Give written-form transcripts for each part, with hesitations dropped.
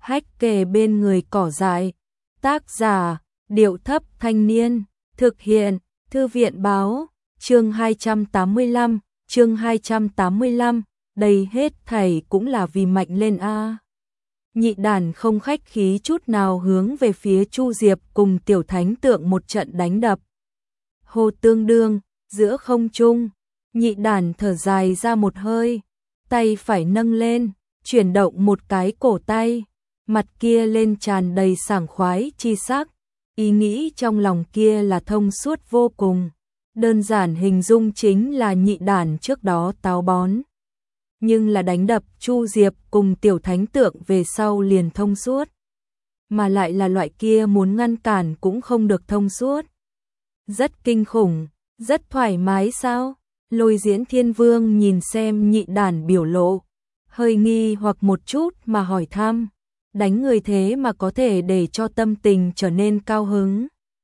hách kề bên người cỏ dại. Tác giả, Điệu Thấp Thanh Niên. Thực hiện, Thư viện báo. Chương 285, đây hết thảy cũng là vì mạnh lên a. Nhị đàn không khách khí chút nào hướng về phía Chu Diệp cùng Tiểu Thánh Tượng một trận đánh đập. Hồ tương đương, giữa không trung, nhị đàn thở dài ra một hơi, tay phải nâng lên, chuyển động một cái cổ tay, mặt kia lên tràn đầy sảng khoái chi sắc, ý nghĩ trong lòng kia là thông suốt vô cùng. Đơn giản hình dung chính là nhị đàn trước đó táo bón. Nhưng là đánh đập Chu Diệp cùng Tiểu Thánh Tượng về sau liền thông suốt. Mà lại là loại kia muốn ngăn cản cũng không được thông suốt. Rất kinh khủng, rất thoải mái sao? Lôi Diễn Thiên Vương nhìn xem nhị đàn biểu lộ, hơi nghi hoặc một chút mà hỏi thăm. Đánh người thế mà có thể để cho tâm tình trở nên cao hứng.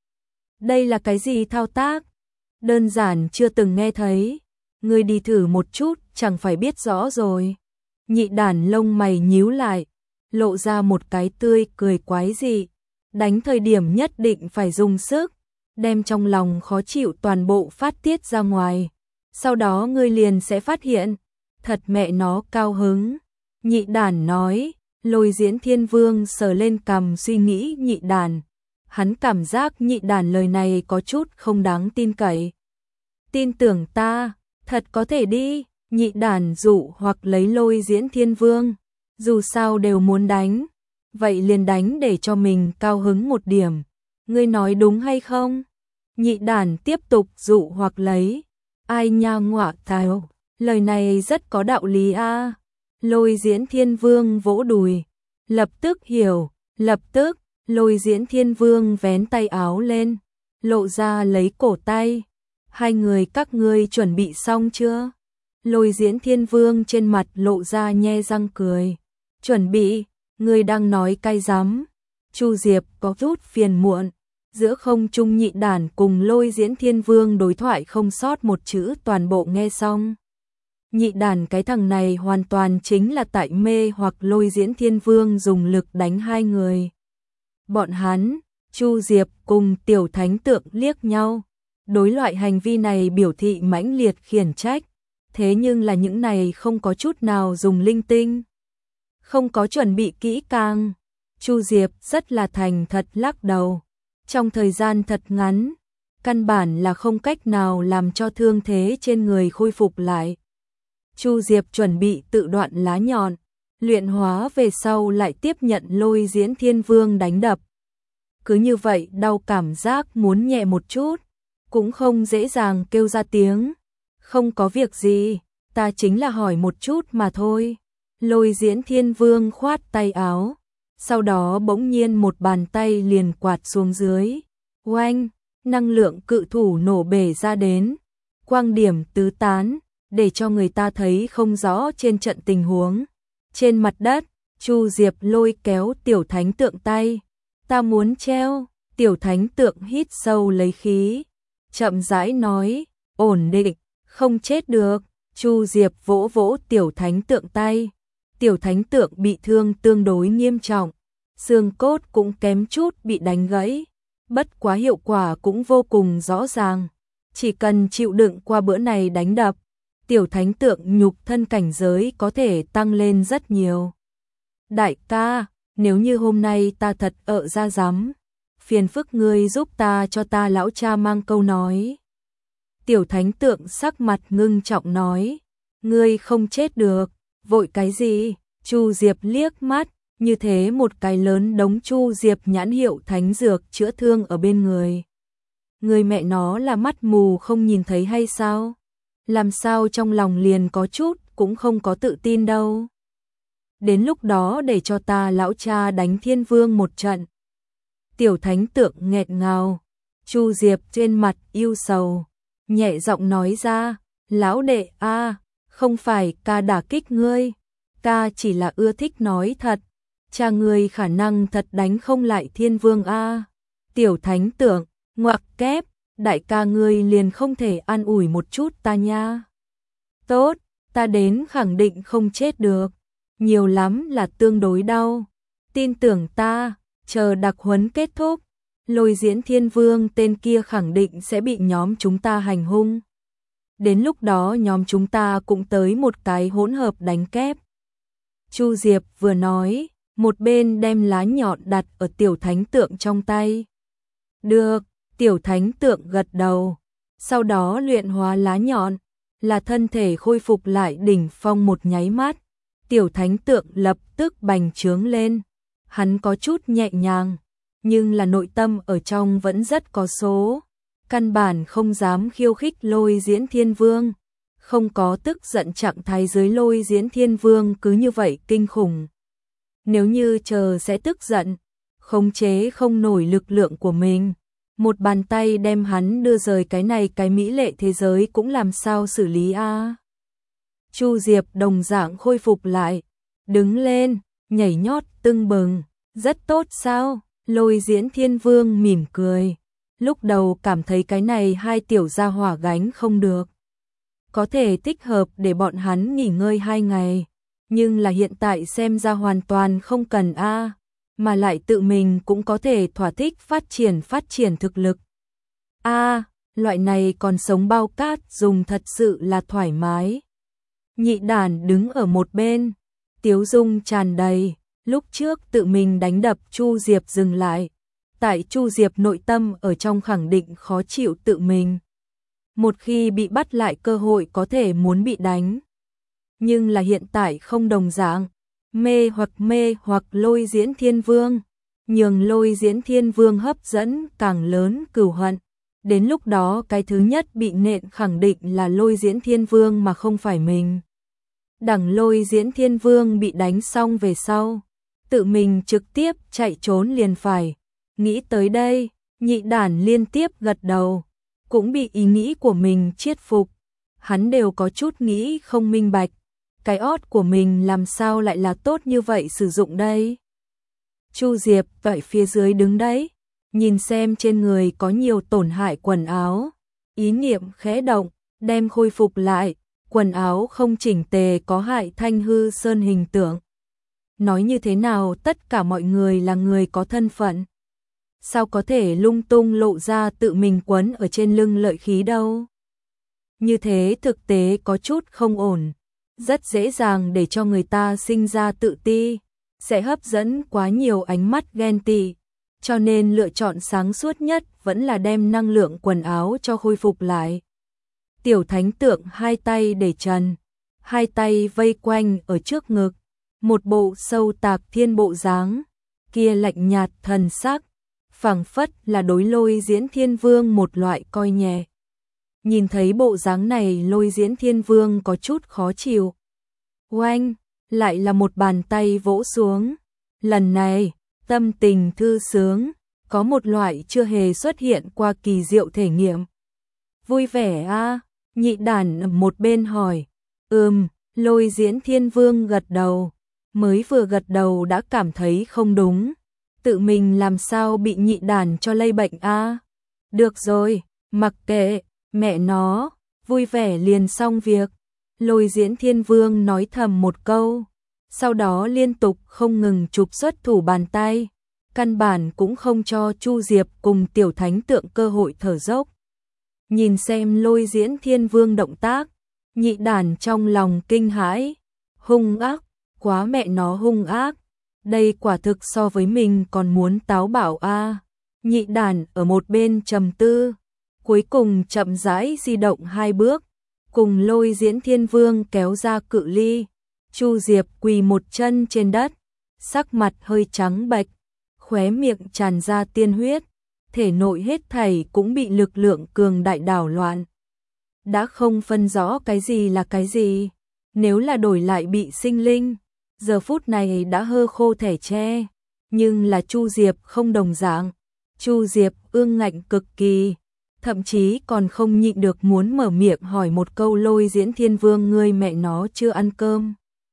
Đây là cái gì thao tác? Đơn giản chưa từng nghe thấy. Ngươi đi thử một chút chẳng phải biết rõ rồi. Nhị đàn lông mày nhíu lại, lộ ra một cái tươi cười quái dị. Đánh thời điểm nhất định phải dùng sức, đem trong lòng khó chịu toàn bộ phát tiết ra ngoài. Sau đó ngươi liền sẽ phát hiện, thật mẹ nó cao hứng. Nhị đàn nói. Lôi Diễn Thiên Vương sờ lên cằm suy nghĩ nhị đàn. Hắn cảm giác nhị đàn lời này có chút không đáng tin cậy. Tin tưởng ta, thật có thể đi. Nhị đàn dụ hoặc lấy Lôi Diễn Thiên Vương. Dù sao đều muốn đánh, vậy liền đánh để cho mình cao hứng một điểm. Ngươi nói đúng hay không? Nhị đàn tiếp tục dụ hoặc lấy. Ai nha ngọa thảo, lời này rất có đạo lý a. Lôi Diễn Thiên Vương vỗ đùi, lập tức hiểu, lập tức, Lôi Diễn Thiên Vương vén tay áo lên, lộ ra lấy cổ tay. Hai người các ngươi chuẩn bị xong chưa? Lôi Diễn Thiên Vương trên mặt lộ ra nhe răng cười. Chuẩn bị, ngươi đang nói cay rắm. Chu Diệp có chút phiền muộn, giữa không trung nhị đàn cùng Lôi Diễn Thiên Vương đối thoại không sót một chữ toàn bộ nghe xong. Nhị đàn cái thằng này hoàn toàn chính là tại mê hoặc Lôi Diễn Thiên Vương dùng lực đánh hai người. Bọn hắn, Chu Diệp cùng Tiểu Thánh Tượng liếc nhau, đối loại hành vi này biểu thị mãnh liệt khiển trách, thế nhưng là những này không có chút nào dùng linh tinh, không có chuẩn bị kỹ càng. Chu Diệp rất là thành thật lắc đầu, trong thời gian thật ngắn, căn bản là không cách nào làm cho thương thế trên người khôi phục lại. Chu Diệp chuẩn bị tự đoạn lá nhọn, luyện hóa về sau lại tiếp nhận Lôi Diễn Thiên Vương đánh đập. Cứ như vậy đau cảm giác muốn nhẹ một chút, cũng không dễ dàng kêu ra tiếng. Không có việc gì, ta chính là hỏi một chút mà thôi. Lôi Diễn Thiên Vương khoát tay áo, sau đó bỗng nhiên một bàn tay liền quạt xuống dưới. Oanh, năng lượng cự thủ nổ bể ra đến, quang điểm tứ tán, để cho người ta thấy không rõ trên trận tình huống. Trên mặt đất, Chu Diệp lôi kéo Tiểu Thánh Tượng tay. Ta muốn treo. Tiểu Thánh Tượng hít sâu lấy khí, chậm rãi nói, ổn định, không chết được. Chu Diệp vỗ vỗ Tiểu Thánh Tượng tay. Tiểu Thánh Tượng bị thương tương đối nghiêm trọng, xương cốt cũng kém chút bị đánh gãy, bất quá hiệu quả cũng vô cùng rõ ràng. Chỉ cần chịu đựng qua bữa này đánh đập, Tiểu Thánh Tượng nhục thân cảnh giới có thể tăng lên rất nhiều. Đại ca, nếu như hôm nay ta thật ra dám, phiền phức ngươi giúp ta cho ta lão cha mang câu nói. Tiểu Thánh Tượng sắc mặt ngưng trọng nói, ngươi không chết được, vội cái gì? Chu Diệp liếc mắt, như thế một cái lớn đống Chu Diệp nhãn hiệu thánh dược chữa thương ở bên người. Người mẹ nó là mắt mù không nhìn thấy hay sao? Làm sao trong lòng liền có chút cũng không có tự tin đâu. Đến lúc đó để cho ta lão cha đánh Thiên Vương một trận. Tiểu Thánh Tượng nghẹt ngào, Chu Diệp trên mặt yêu sầu, nhẹ giọng nói ra, lão đệ a, không phải ca đả kích ngươi, ca chỉ là ưa thích nói thật, cha ngươi khả năng thật đánh không lại Thiên Vương a. Tiểu Thánh Tượng, ngoặc kép, đại ca ngươi liền không thể an ủi một chút ta nha. Tốt, ta đến khẳng định không chết được, nhiều lắm là tương đối đau. Tin tưởng ta, chờ đặc huấn kết thúc, Lôi Diễn Thiên Vương tên kia khẳng định sẽ bị nhóm chúng ta hành hung. Đến lúc đó nhóm chúng ta cũng tới một cái hỗn hợp đánh kép. Chu Diệp vừa nói, một bên đem lá nhọn đặt ở tiểu thánh tượng trong tay. Được, tiểu thánh tượng gật đầu, sau đó luyện hóa lá nhọn, là thân thể khôi phục lại đỉnh phong một nháy mắt. Tiểu thánh tượng lập tức bành trướng lên, hắn có chút nhẹ nhàng, nhưng là nội tâm ở trong vẫn rất có số, căn bản không dám khiêu khích Lôi Diễn Thiên Vương, không có tức giận trạng thái dưới Lôi Diễn Thiên Vương cứ như vậy kinh khủng. Nếu như chờ sẽ tức giận, khống chế không nổi lực lượng của mình, một bàn tay đem hắn đưa rời cái này cái mỹ lệ thế giới cũng làm sao xử lý a. Chu Diệp đồng dạng khôi phục lại, đứng lên, nhảy nhót tưng bừng, rất tốt sao? Lôi Diễn Thiên Vương mỉm cười, lúc đầu cảm thấy cái này hai tiểu gia hỏa gánh không được, có thể thích hợp để bọn hắn nghỉ ngơi 2 ngày, nhưng là hiện tại xem ra hoàn toàn không cần a, mà lại tự mình cũng có thể thỏa thích phát triển thực lực. A, loại này còn sống bao cát dùng thật sự là thoải mái. Nhị đàn đứng ở một bên, tiếu dung tràn đầy, lúc trước tự mình đánh đập Chu Diệp dừng lại, tại Chu Diệp nội tâm ở trong khẳng định khó chịu tự mình. Một khi bị bắt lại cơ hội có thể muốn bị đánh. Nhưng là hiện tại không đồng dạng, mê hoặc Lôi Diễn Thiên Vương, nhường Lôi Diễn Thiên Vương hấp dẫn càng lớn cừu hận. Đến lúc đó cái thứ nhất bị nện khẳng định là Lôi Diễn Thiên Vương mà không phải mình. Đằng Lôi Diễn Thiên Vương bị đánh xong về sau, tự mình trực tiếp chạy trốn liền phải. Nghĩ tới đây, nhị đản liên tiếp gật đầu, cũng bị ý nghĩ của mình chiết phục. Hắn đều có chút nghĩ không minh bạch, cái ót của mình làm sao lại là tốt như vậy sử dụng đây. Chu Diệp vậy phía dưới đứng đấy, nhìn xem trên người có nhiều tổn hại quần áo, ý niệm khẽ động, đem khôi phục lại, quần áo không chỉnh tề có hại Thanh Hư Sơn hình tượng. Nói như thế nào tất cả mọi người là người có thân phận, sao có thể lung tung lộ ra tự mình quấn ở trên lưng lợi khí đâu. Như thế thực tế có chút không ổn, rất dễ dàng để cho người ta sinh ra tự ti, sẽ hấp dẫn quá nhiều ánh mắt ghen tị, cho nên lựa chọn sáng suốt nhất vẫn là đem năng lượng quần áo cho khôi phục lại. Tiểu thánh tượng hai tay để trần, hai tay vây quanh ở trước ngực, một bộ sâu tạc thiên bộ dáng, kia lạnh nhạt thần sắc, phảng phất là đối Lôi Diễn Thiên Vương một loại coi nhẹ. Nhìn thấy bộ dáng này Lôi Diễn Thiên Vương có chút khó chịu. Oanh, lại là một bàn tay vỗ xuống. Lần này, tâm tình thư sướng, có một loại chưa hề xuất hiện qua kỳ diệu thể nghiệm. Vui vẻ a, nhị đản một bên hỏi. Lôi Diễn Thiên Vương gật đầu, mới vừa gật đầu đã cảm thấy không đúng. Tự mình làm sao bị nhị đản cho lây bệnh a? Được rồi, mặc kệ, mẹ nó, vui vẻ liền xong việc. Lôi Diễn Thiên Vương nói thầm một câu, sau đó liên tục không ngừng chụp xuất thủ bàn tay, căn bản cũng không cho Chu Diệp cùng tiểu thánh tượng cơ hội thở dốc. Nhìn xem Lôi Diễn Thiên Vương động tác, nhị đản trong lòng kinh hãi, hung ác, quá mẹ nó hung ác, đây quả thực so với mình còn muốn táo bạo a. Nhị đản ở một bên trầm tư, cuối cùng chậm rãi di động 2 bước, cùng Lôi Diễn Thiên Vương kéo ra cự ly. Chu Diệp quỳ một chân trên đất, sắc mặt hơi trắng bệch, khóe miệng tràn ra tiên huyết, thể nội hết thảy cũng bị lực lượng cường đại đảo loạn. Đã không phân rõ cái gì là cái gì, nếu là đổi lại bị sinh linh, giờ phút này đã hơ khô thể tre, nhưng là Chu Diệp không đồng dạng. Chu Diệp ương ngạnh cực kỳ, thậm chí còn không nhịn được muốn mở miệng hỏi một câu Lôi Diễn Thiên Vương ngươi mẹ nó chưa ăn cơm.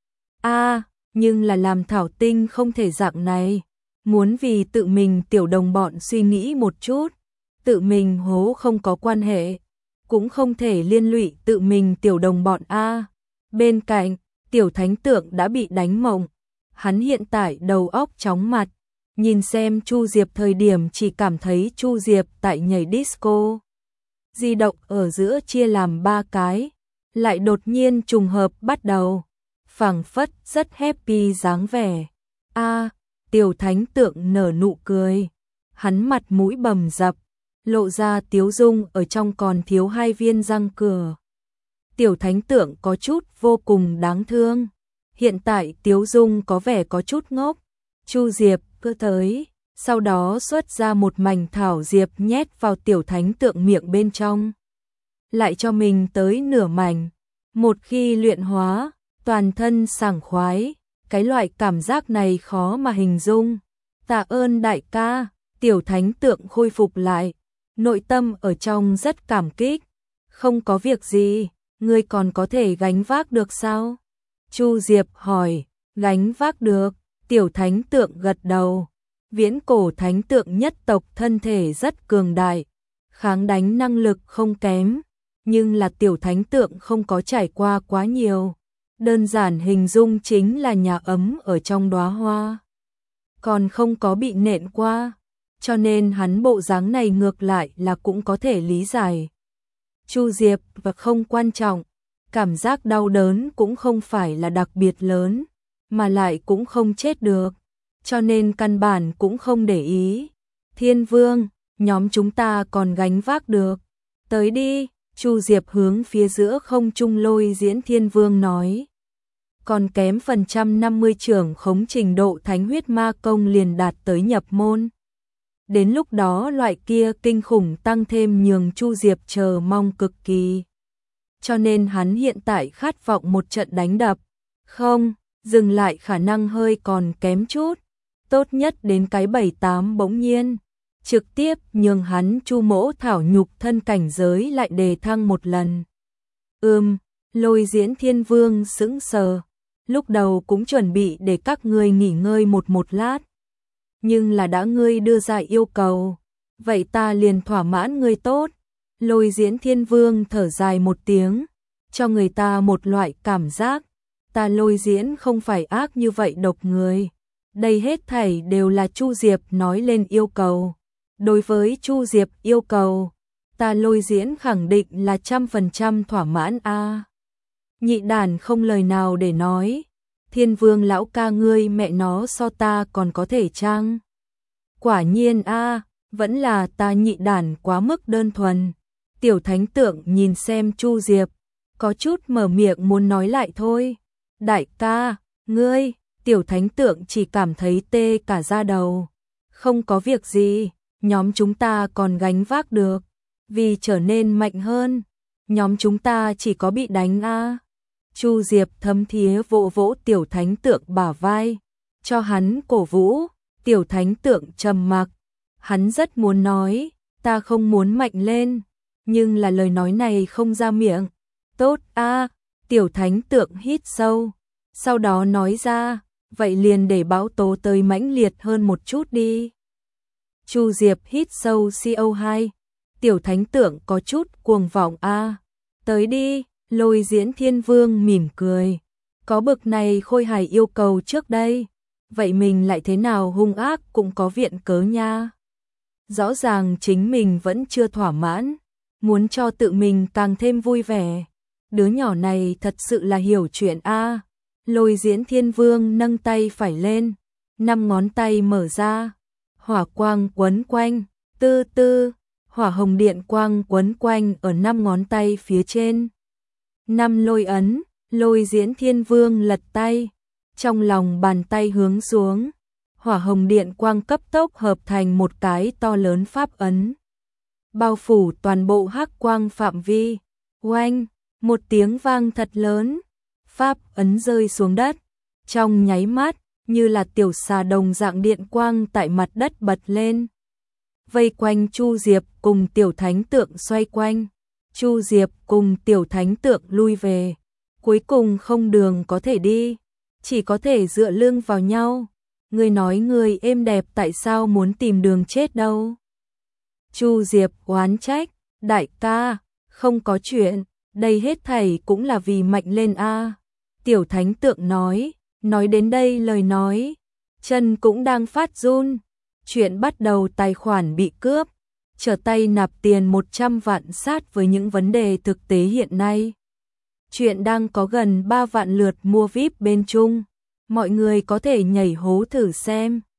Nhưng là làm thảo tinh không thể dạng này, muốn vì tự mình tiểu đồng bọn suy nghĩ một chút, tự mình hố không có quan hệ, cũng không thể liên lụy tự mình tiểu đồng bọn a. Bên cạnh, tiểu thánh tượng đã bị đánh mộng, Hắn hiện tại đầu óc chóng mặt, nhìn xem Chu Diệp thời điểm chỉ cảm thấy Chu Diệp tại nhảy disco. Di động ở giữa chia làm 3 cái, lại đột nhiên trùng hợp bắt đầu, phảng phất rất happy dáng vẻ. Tiểu Thánh Tượng nở nụ cười, hắn mặt mũi bầm dập, lộ ra tiếu dung ở trong còn thiếu 2 viên răng cửa. Tiểu Thánh Tượng có chút vô cùng đáng thương, hiện tại tiếu dung có vẻ có chút ngốc. Chu Diệp cứ tới, sau đó xuất ra một mảnh thảo diệp nhét vào Tiểu Thánh Tượng miệng bên trong, lại cho mình tới nửa mảnh. Một khi luyện hóa, toàn thân sảng khoái, cái loại cảm giác này khó mà hình dung. Tạ ơn đại ca. Tiểu Thánh Tượng khôi phục lại, nội tâm ở trong rất cảm kích. Không có việc gì, ngươi còn có thể gánh vác được sao? Chu Diệp hỏi. Gánh vác được. Tiểu Thánh Tượng gật đầu. Viễn cổ thánh tượng nhất tộc thân thể rất cường đại, kháng đánh năng lực không kém, nhưng là Tiểu Thánh Tượng không có trải qua quá nhiều. Đơn giản hình dung chính là nhà ấm ở trong đóa hoa, còn không có bị nện qua, cho nên hắn bộ dáng này ngược lại là cũng có thể lý giải. Chu Diệp và không quan trọng, cảm giác đau đớn cũng không phải là đặc biệt lớn, mà lại cũng không chết được, cho nên căn bản cũng không để ý. Thiên Vương, nhóm chúng ta còn gánh vác được. Tới đi, Chu Diệp hướng phía giữa không trung Lôi Diễn Thiên Vương nói. Còn kém phần 150 trưởng khống trình độ thánh huyết ma công liền đạt tới nhập môn. Đến lúc đó loại kia kinh khủng tăng thêm nhường Chu Diệp chờ mong cực kỳ. Cho nên hắn hiện tại khát vọng một trận đánh đập. Không, dừng lại khả năng hơi còn kém chút. Tốt nhất đến cái 7-8 bỗng nhiên. Trực tiếp nhường hắn Chu Mỗ thảo nhục thân cảnh giới lại đề thăng một lần. Lôi Diễn Thiên Vương sững sờ. Lúc đầu cũng chuẩn bị để các ngươi nghỉ ngơi một lát. Nhưng là đã ngươi đưa ra yêu cầu, vậy ta liền thỏa mãn ngươi tốt. Lôi Diễn Thiên Vương thở dài một tiếng, cho người ta một loại cảm giác, ta Lôi Diễn không phải ác như vậy độc người. Đây hết thảy đều là Chu Diệp nói lên yêu cầu. Đối với Chu Diệp yêu cầu, ta Lôi Diễn khẳng định là 100% thỏa mãn a. Nhị đàn không lời nào để nói. Thiên Vương lão ca ngươi mẹ nó so ta còn có thể chăng? Quả nhiên a, vẫn là ta nhị đàn quá mức đơn thuần. Tiểu Thánh Tượng nhìn xem Chu Diệp, có chút mở miệng muốn nói lại thôi. Đại ca, ngươi, Tiểu Thánh Tượng chỉ cảm thấy tê cả da đầu. Không có việc gì, nhóm chúng ta còn gánh vác được. Vì trở nên mạnh hơn, nhóm chúng ta chỉ có bị đánh a. Chu Diệp thấm thía vỗ vỗ Tiểu Thánh Tượng bả vai, cho hắn cổ vũ. Tiểu Thánh Tượng trầm mặc, hắn rất muốn nói, ta không muốn mạnh lên, nhưng là lời nói này không ra miệng. Tốt a. Tiểu Thánh Tượng hít sâu, sau đó nói ra, vậy liền để bão tố tới mãnh liệt hơn một chút đi. Chu Diệp hít sâu CO2, Tiểu Thánh Tượng có chút cuồng vọng a. Tới đi. Lôi Diễn Thiên Vương mỉm cười, có bực này khôi hài yêu cầu trước đây, vậy mình lại thế nào hung ác cũng có viện cớ nha. Rõ ràng chính mình vẫn chưa thỏa mãn, muốn cho tự mình càng thêm vui vẻ. Đứa nhỏ này thật sự là hiểu chuyện a. Lôi Diễn Thiên Vương nâng tay phải lên, 5 ngón tay mở ra, hỏa quang quấn quanh, tư tư, hỏa hồng điện quang quấn quanh ở 5 ngón tay phía trên. 5 lôi ấn, Lôi Diễn Thiên Vương lật tay, trong lòng bàn tay hướng xuống, hỏa hồng điện quang cấp tốc hợp thành một cái to lớn pháp ấn, bao phủ toàn bộ hắc quang phạm vi. Oanh, một tiếng vang thật lớn, pháp ấn rơi xuống đất, trong nháy mắt, như là tiểu xà đồng dạng điện quang tại mặt đất bật lên, vây quanh Chu Diệp cùng Tiểu Thánh Tượng xoay quanh. Chu Diệp cùng Tiểu Thánh Tượng lui về, cuối cùng không đường có thể đi, chỉ có thể dựa lưng vào nhau. Ngươi nói ngươi êm đẹp tại sao muốn tìm đường chết đâu? Chu Diệp oán trách, đại ca, không có chuyện, đây hết thảy cũng là vì mạnh lên a. Tiểu Thánh Tượng nói, Nói đến đây lời nói, chân cũng đang phát run. Chuyện bắt đầu tài khoản bị cướp, trở tay nạp tiền 100 vạn sát với những vấn đề thực tế hiện nay. Chuyện đang có gần 3 vạn lượt mua VIP bên Trung. Mọi người có thể nhảy hố thử xem.